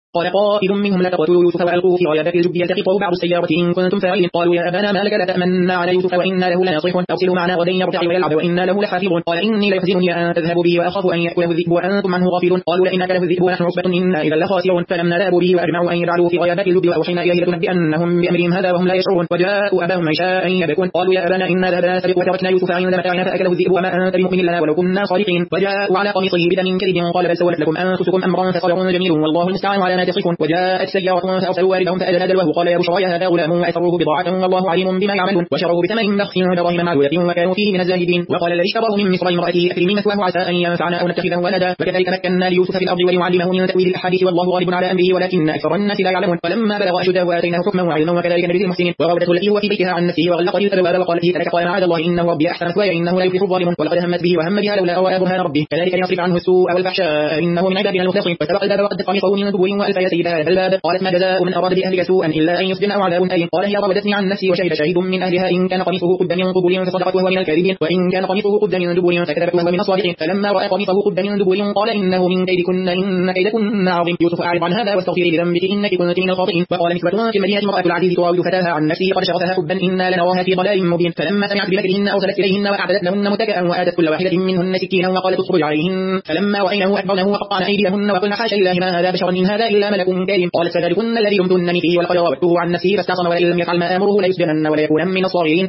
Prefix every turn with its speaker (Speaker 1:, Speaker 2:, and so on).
Speaker 1: قال قائل منهم لا تقتلوا يوسف وألقوه في غيابة الجب يلتقطه بعض السيارة إن كنتم فاعلين. قالوا يا أبانا ما لك لا تأمنا على يوسف وإنا له لناصحون أرسله معنا غدا يرتع ويلعب وإنا له لحافظون. قال إني ليحزنني أن تذهبوا به وأخاف أن يأكله الذئب وأنتم عنه غافلون. قالوا لئن أكله الذئب ونحن عصبة إنا إذا لخاسرون. فلما ذهبوا به وأجمعوا أن يجعلوه في غيابة الجب وأوحينا إليه لتنبئنهم بأمرهم هذا وهم لا يشعرون. وجاءوا أباهم عشاء يبكون. قالوا يا أبانا إنا ذهبنا نستبق وتركنا يوسف عند متاعنا فأكله الذئب وما أنت بمؤمن لنا ولو كنا صادقين. وجاءوا على قميصه بدم كذب قال بل سولت لكم أنفسكم أمرا فصبر جميل والله المستعان على ما تصفون. وجاءت سيارة فأرسلوا واردهم فأدلى دلوه قال يا بشرى هذا غلام وأسروه بضاعة والله عليم بما يعملون. وشروه بثمن بخس دراهم معدودة وكانوا فيه من الزاهدين. وقال الذي اشتراه من مصر امرأته أكرمي مثواه عسى أن ينفعنا أو نتخذه ولدا. وكذلك مكنا ليوسف في الأرض ولنعلمه من تأويل الأحاديث والله غالب على أمره ولكن أكثر الناس لا يعلمون. فلما بلغ أشده وآتيناه حكما وعلما وكذلك نجزي المحسنين. وراودته التي هو في بيتها عن نفسه وغلقت الأبواب وقالت هيت لك قال معاذ الله إنه ربي أحسن مثواي إنه لا يفلح الظالمون. ولقد همت به وهم بها لولا رأى برهان ربه كذلك ليصرف عنه السوء والفحشاء إنه من عبادنا المخلصين. فسبق الباب وقد قميصه من دبر وألف يا سيدها هذا الباب. قالت ما جزاء من أراد بأهلك سوءا إلا أن يسجن أو عذاب أليم. قال هي راودتني عن نفسي وشهد شاهد من أهلها إن كان قميصه قد من قبل فصدقت وهو من الكاذبين وإن كان قميصه قد من دبر فكذبت وهو من الصادقين. فلما رأى قميصه قد من دبر قال إنه من كيدكن إن كيدكن عظيم. يوسف أعرض عن هذا واستغفري لذنبك إنك كنت من الخاطئين. وقال نسبة في المدينة امرأة العزيز تراود فتاها عن نفسه قد شغفها حبا إنا لنراها في ضلال مبين. فلما سمعت بمكرهن أرسلت إليهن وأعددت لهن متكئا وآتت كل واحدة منهن سكينا وقالت اخرج عليهن. فلما رأينه أكبرنه وقطعن أيديهن وقلن حاشا لله ما هذا بشر إن هذا إلا ملك كريم. قالت فذلكن الذي لمتنني فيه ولقد راودته عن نفسه فاستعصم ولئن لم يفعل ما آمره ليسجنن ولا يكونن من الصاغرين.